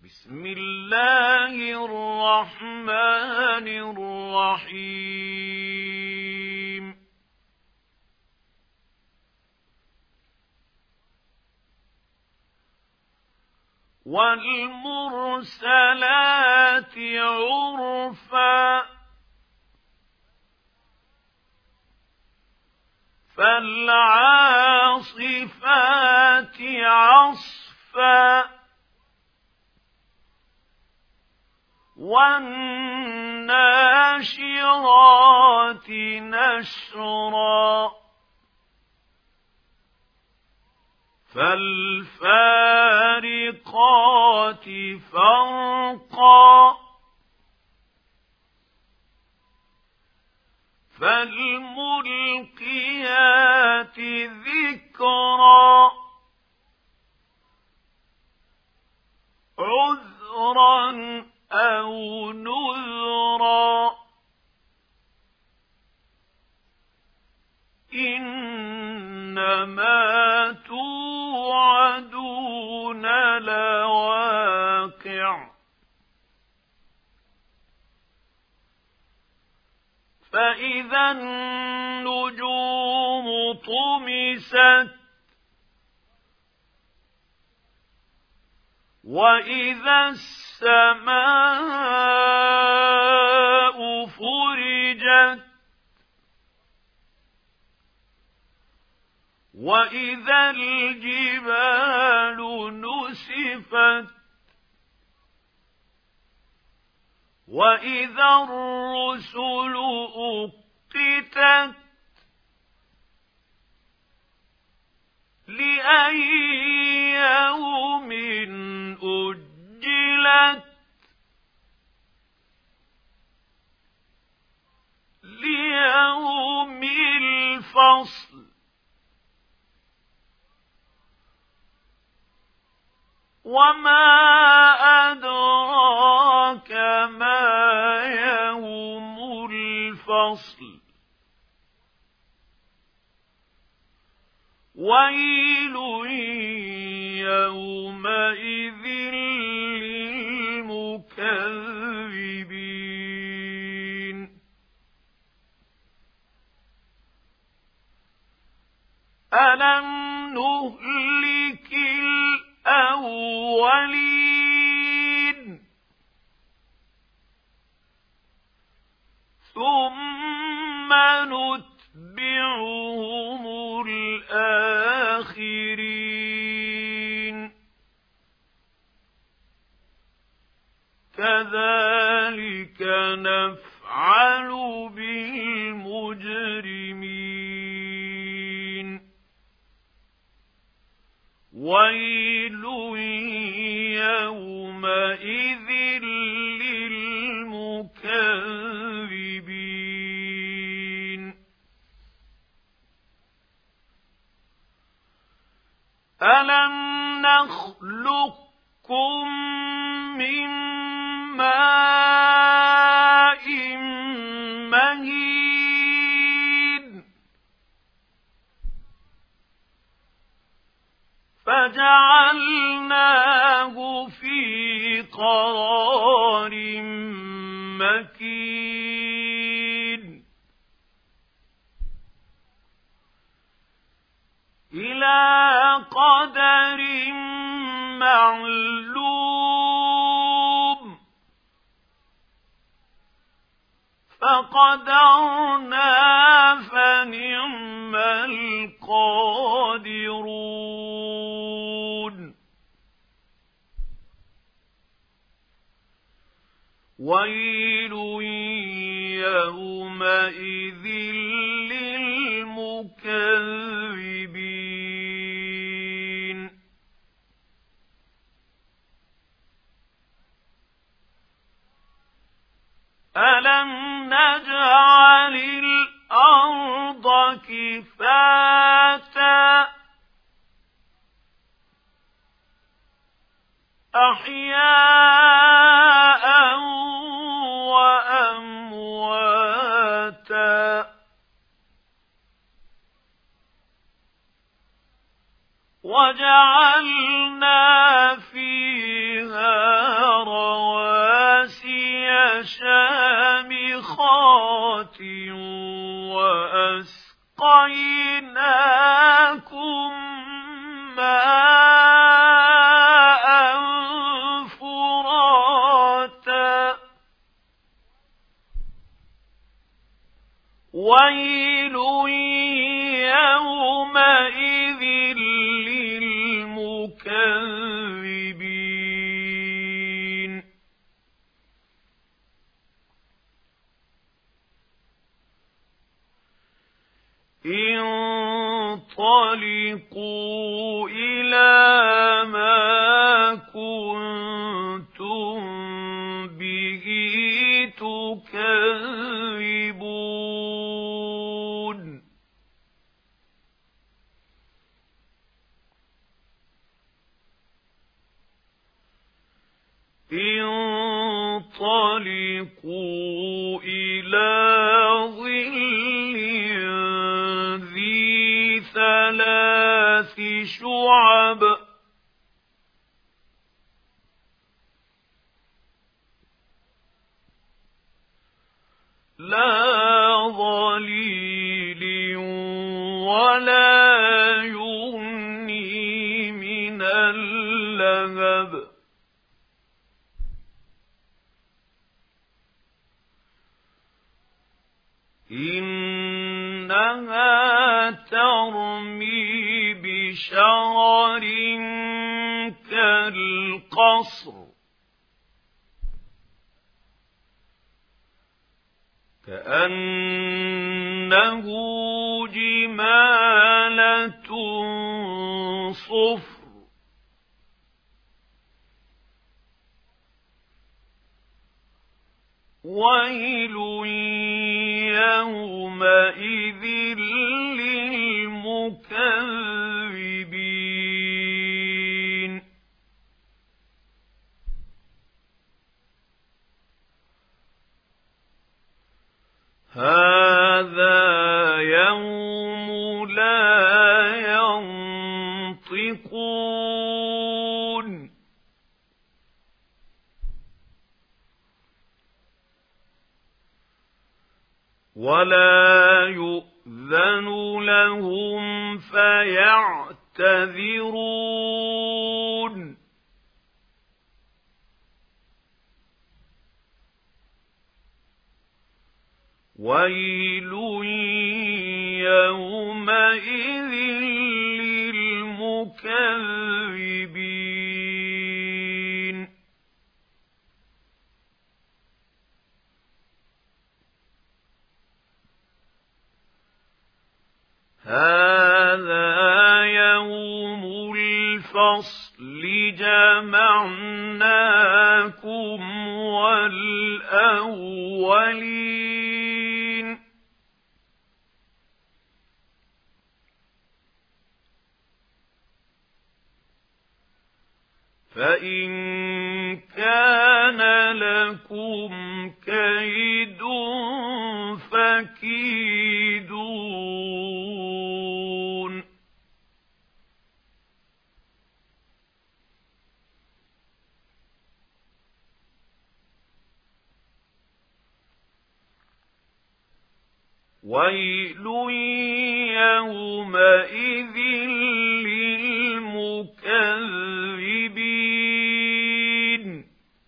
بسم الله الرحمن الرحيم والمرسلات عرفا فالعاصفات عصفا والناشرات نشرا فالفارقات فرقا فالملقيات ذكرا عذرا أو نذرا إنما توعدون لواقع فإذا النجوم طمست وإذا السماء فرجت وإذا الجبال نسفت وإذا الرسل أقتت لأي يوم أجلت ليوم الفصل وما أدراك ما يوم الفصل ويل يومئذ للمكذبين ألم نهلك الأولين ثم نتبعهم الآخرين كذلك نفعل بالمجرمين ويل يومئذ للمكذبين ألم نخلقكم من ماء مهين فجعلناه في قرار مكين إلى قدر معلوم فقدرنا فنعم القادرون ويل يومئذ للمكذبين ألم نجعل الأرض كفاتا أحياء وأمواتا وجعلنا فيها انطلقوا إلى ظل ذي 3 شعب لا ظليل ولا يغني من اللهب إنها ترمي بشرر كالقصر كأنه جمالة صفر ويل يومئذ للمكذبين هذا يوم لا ينطقون ولا يؤذن لهم فيعتذرون ويل يومئذ للمكذبين هذا يوم الفصل جمعناكم والأولين فإن كان لكم كيد فكيدون ويل يومئذ للمكذبين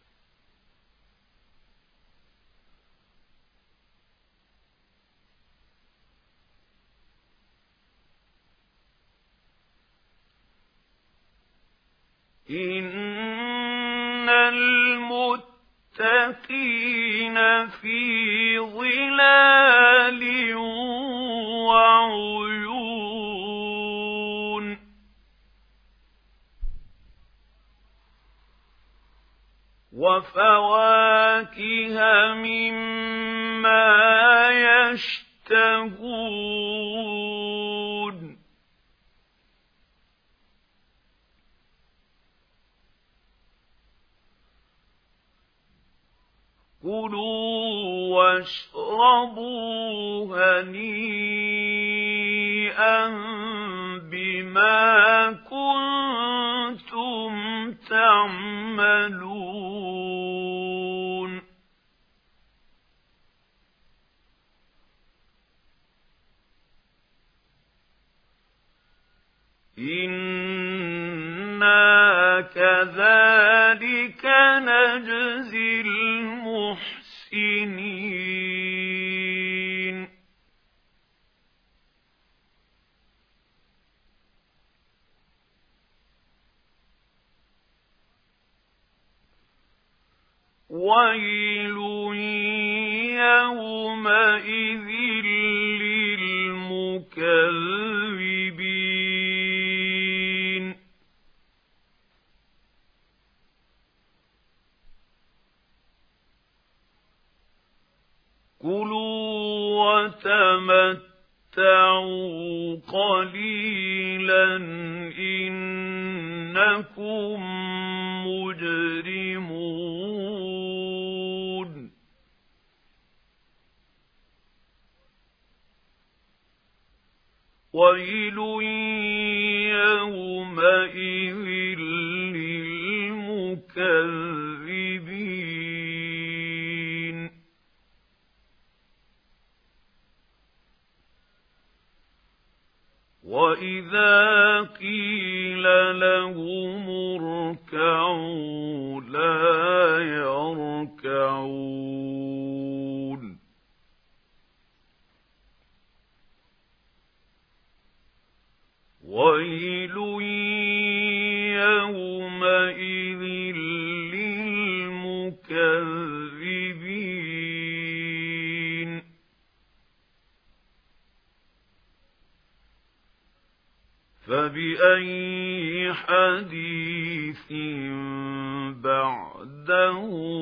إن المتقين في ظلال وعيون وفواكه مما يشتهون كلوا واشربوا هنيئا بما كنتم تعملون إنا كذلك نجزي المحسنين ويل يومئذ للمكذبين كلوا وتمتعوا قليلا إنكم مجرمون ويل يومئذ للمكذبين وإذا قيل لهم اركعوا لا يركعون ويل يومئذ للمكذبين فبأي حديث بعده